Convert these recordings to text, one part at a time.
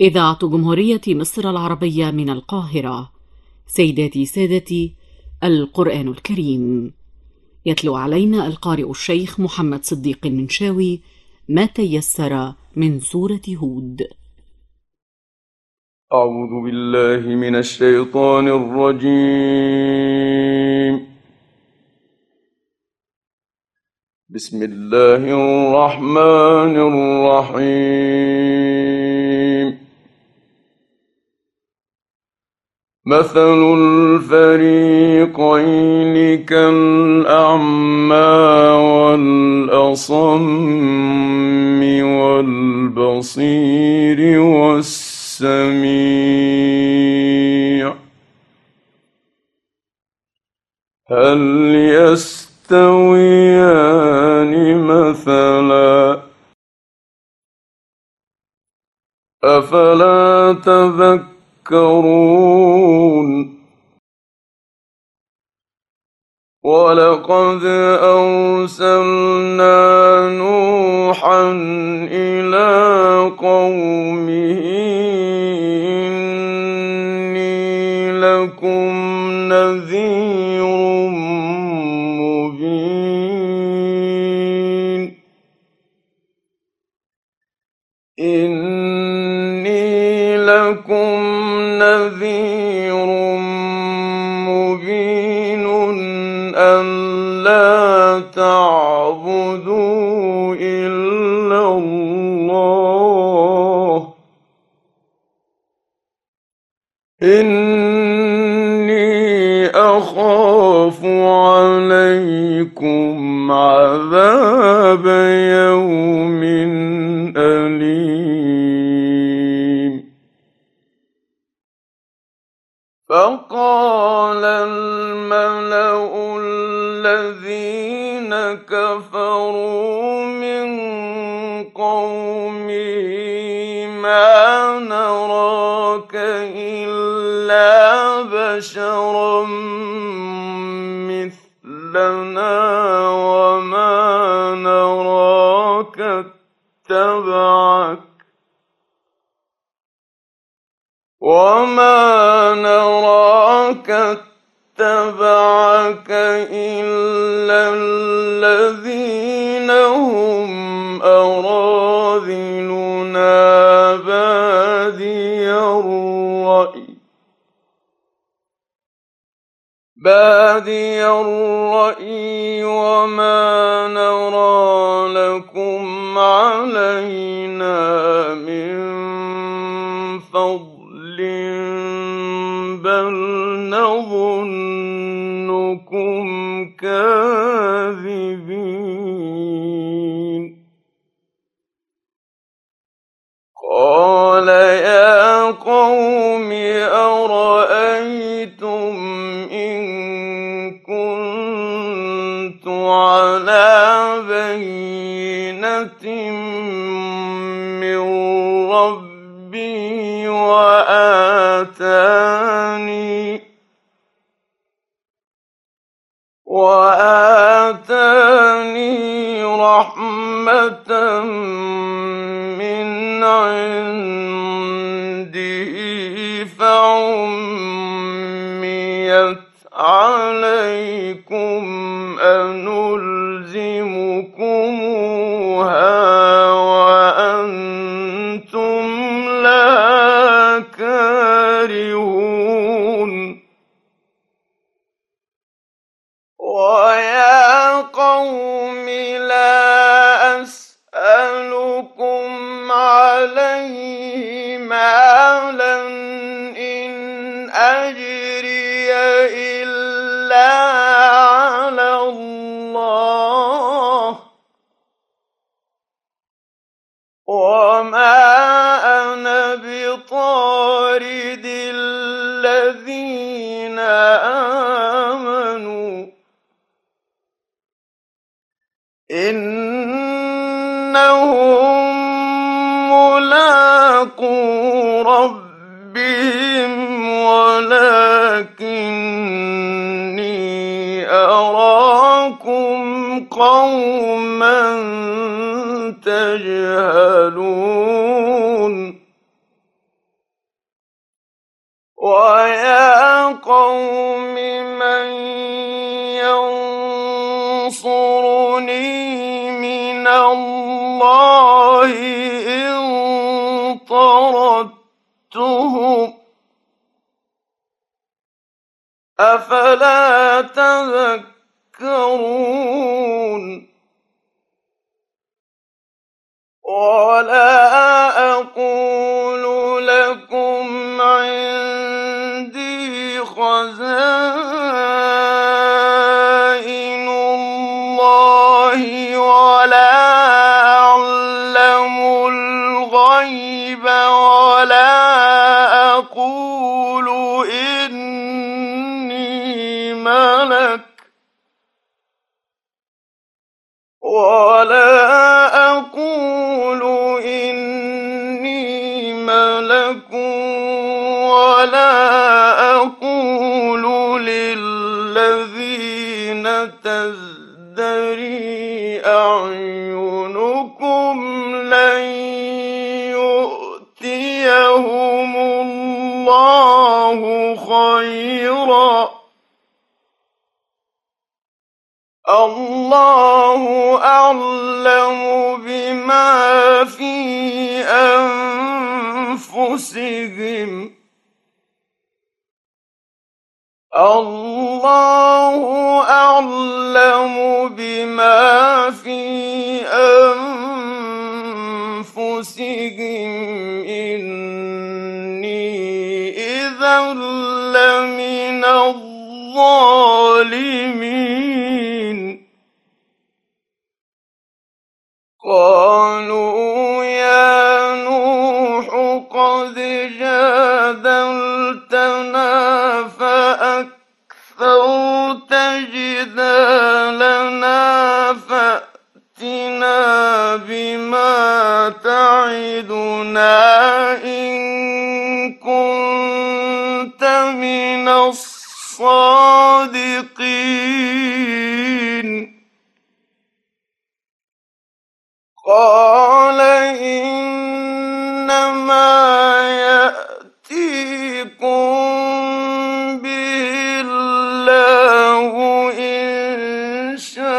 إذاعة جمهورية مصر العربية من القاهرة. سيداتي سادتي، القرآن الكريم يتلو علينا القارئ الشيخ محمد صديق المنشاوي ما تيسر من سورة هود. أعوذ بالله من الشيطان الرجيم. بسم الله الرحمن الرحيم. مثل الفريقين كالأعمى والأصم والبصير والسميع هل يستويان مثلا أفلا تذكرون ولقد أرسلنا نوحا إلى قومه إني لكم نذير مبين إني لكم نذير مبين ألا تعبدوا إلا الله إني أخاف عليكم عذاب يوم أليم فقال الملأ الذين كفروا من قومه ما نراك إلا بشرا مثلنا وما نراك اتبعك إلا الذين هم أراذلنا بادي الرأي وما نرى لكم علينا من فضل بل نظنكم كاذبين قال يا قوم أرأيتم إن كنت على بينة من ربي وآتاني رحمة من عنده فعميت عليكم أنلزمكموها وأنتم لها كارهون ويا قوم لا أسألكم عليه مالا إن أجري إلا على الله وما أنا بطارد الذين آمنوا إنهم ملاقو ربهم ولكني أراكم قوما تجهلون ويا قوم من ينصرني من الله إن طردتهم أفلا تذكرون ولا أقول لكم عندي خزائن الله ولا أعلم الغيب ولا أقول إني ملك ولا أقول للذين تزدري أعينكم لن يؤتيهم الله خيرا الله أعلم بما في أنفسهم الله أعلم بما في أنفسهم إني إذا لمن الظالمين قالوا يا نوح قد جادلتنا فأكثرت جدالنا فأتنا بما تعدنا إن كنت من الصادقين قال إنما يأتيكم به الله إن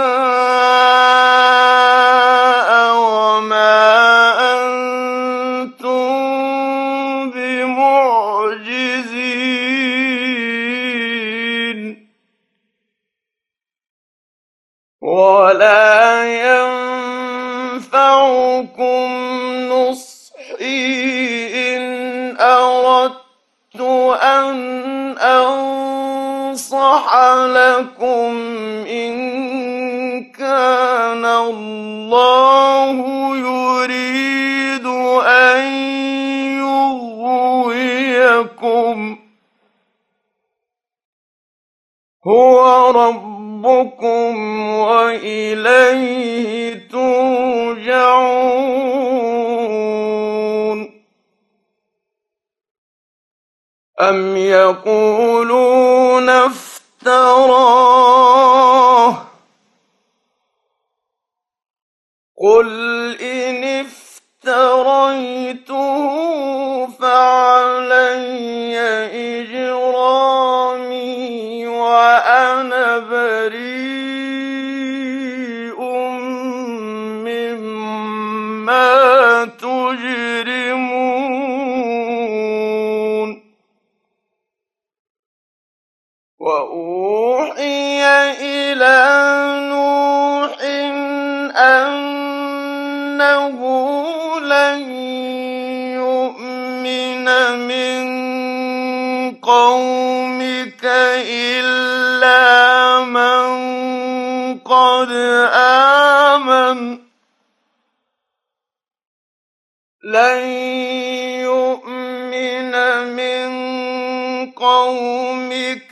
شاء وما أنتم بمعجزين ولا ينفعكم نصحي إن أردت أن أنصح لكم إن كان الله يريد أن يغويكم هو ربكم وإليه ترجعون أم يقولون افتراه قل إن افتريته فعلي إجرامي وأنا بريء مما تجرمون وأوحي إلى نوح أنه لن يؤمن من قومك إلا من قد آمن لن يؤمن من قومك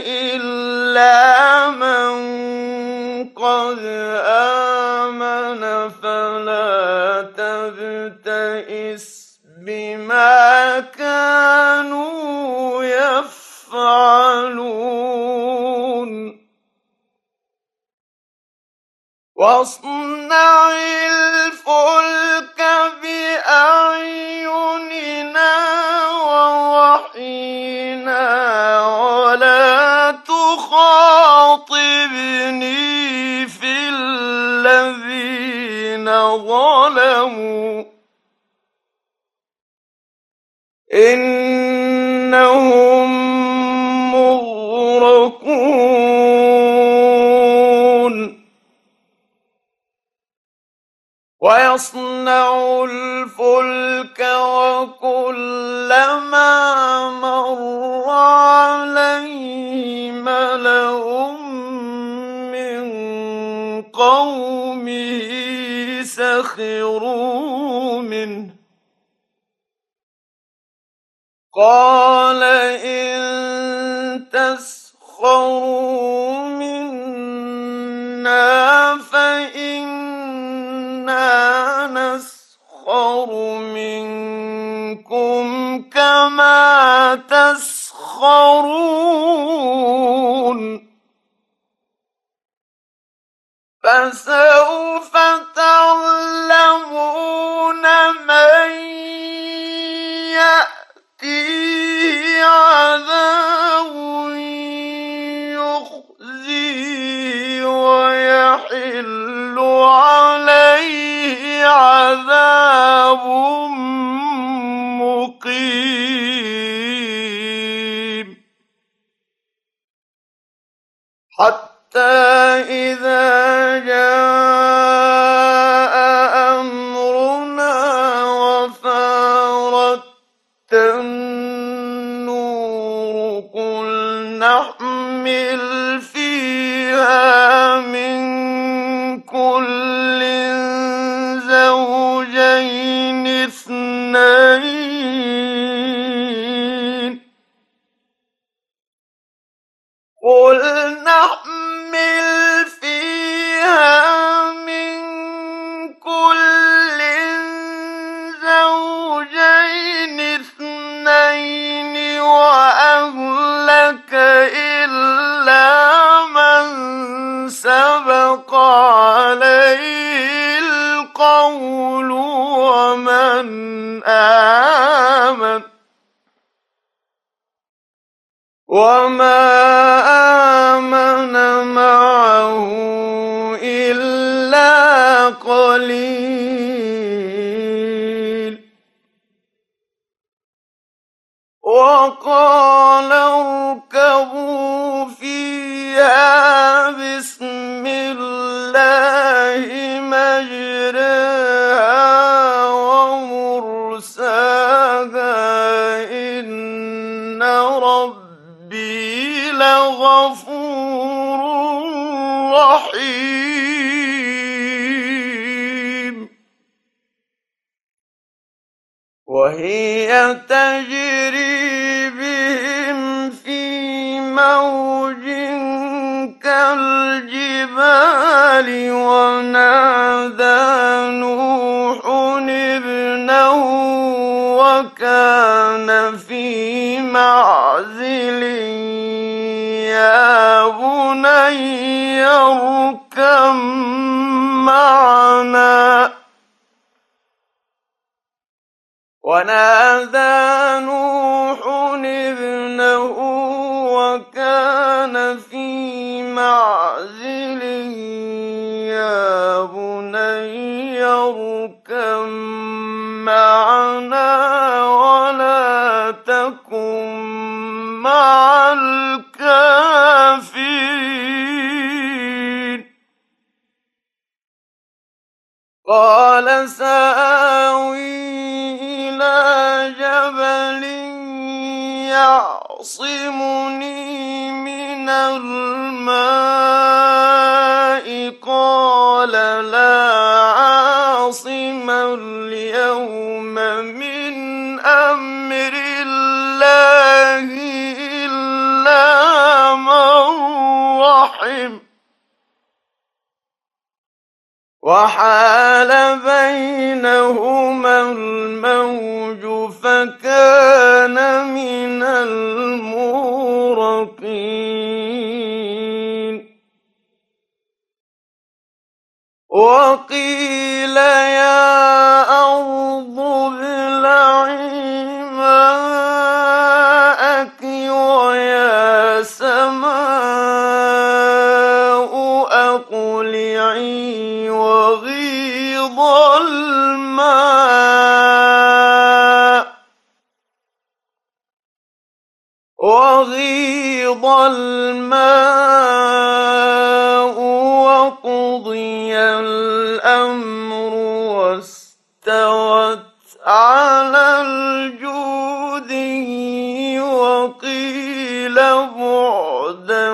إلا من قد آمن فلا تبتئس بما كانوا يفعلون واصنع الفلك بأعيننا ووحينا إنهم مغرقون ويصنع الفلك وكلما مر عليه ملأ من قومه سخروا منه قال إن تسخروا منا فإنا نسخر منكم كما تسخرون فسوف تعلمون من يأتيه عذاب يخزيه ويحل عليه عذاب مقيم حتى إذا جاء أمرنا وفارت النور قل نحمل فيها من كل زوجين اثنين قل نحمل فيها من كل زوجين اثنين وأهلك إلا من سبق عليه القول ومن آمن وما آمن معه إلا قليل وقال اركبوا فيها بسم الله مجريها ومرساها إن ربي لغفور رحيم وهي تجري بهم في موج كالجبال ونادى نوح ابنه وكان في معزل يا بني اركب معنا ونادى نوح ابنه وكان في معزل يا بني اركب معنا ولا تكن مع الكافرين قال سآوي إلى جبل يعصمني من الماء قال لا عاصم اليوم من أمر الله إلا من رحم وحال بينهما الموج فكان من المغرقين وقيل يا أرض ابلعي ماءك ويا سماء أقلعي وغيض الماء وغيض الماء وقضي الأمر واستوت على الجودي وقيل بعدا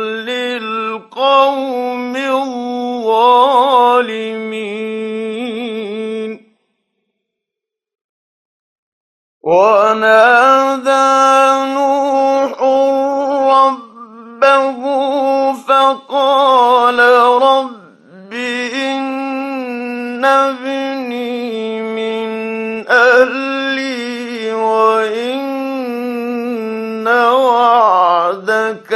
للقوم الظالمين ونادى نوح ربه فقال رب إن ابني من أهلي وإن وعدك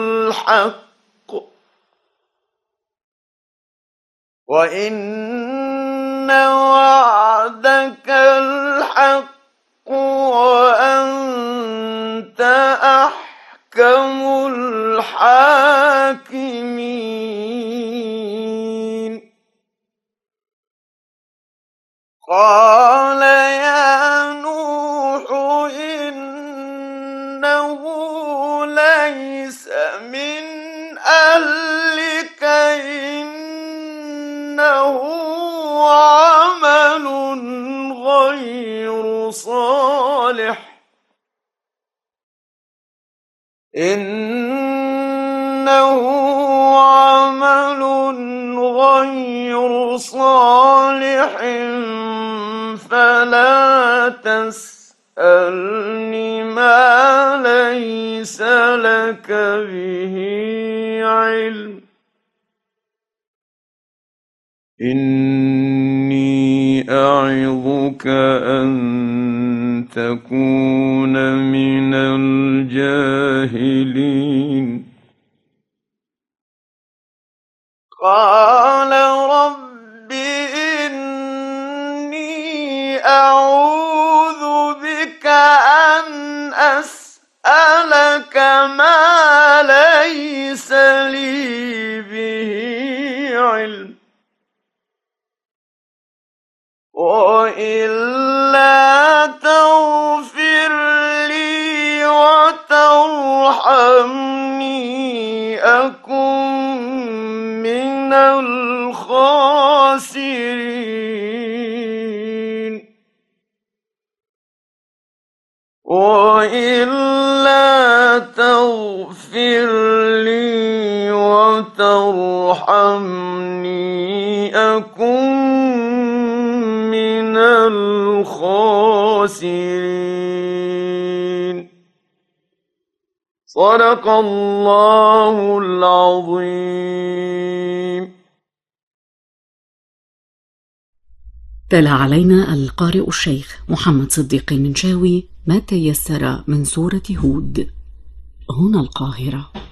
الحق وأنت أحكم الحاكمين قال يا نوح إنه ليس من أهلك إنه عمل غير صالح فلا تسألني ما ليس لك به علم إني أعظك أن تكون من الجاهلين قال رب إني أعوذ بك أن أسألك ما ليس لي به علم وإلا تغفر لي وترحمني أكن من الخاسرين وإلا تغفر لي وترحمني أكن من الخاسرين صدق الله العظيم. تلا علينا القارئ الشيخ محمد صديق المنشاوي ما تيسر من سورة هود. هنا القاهرة.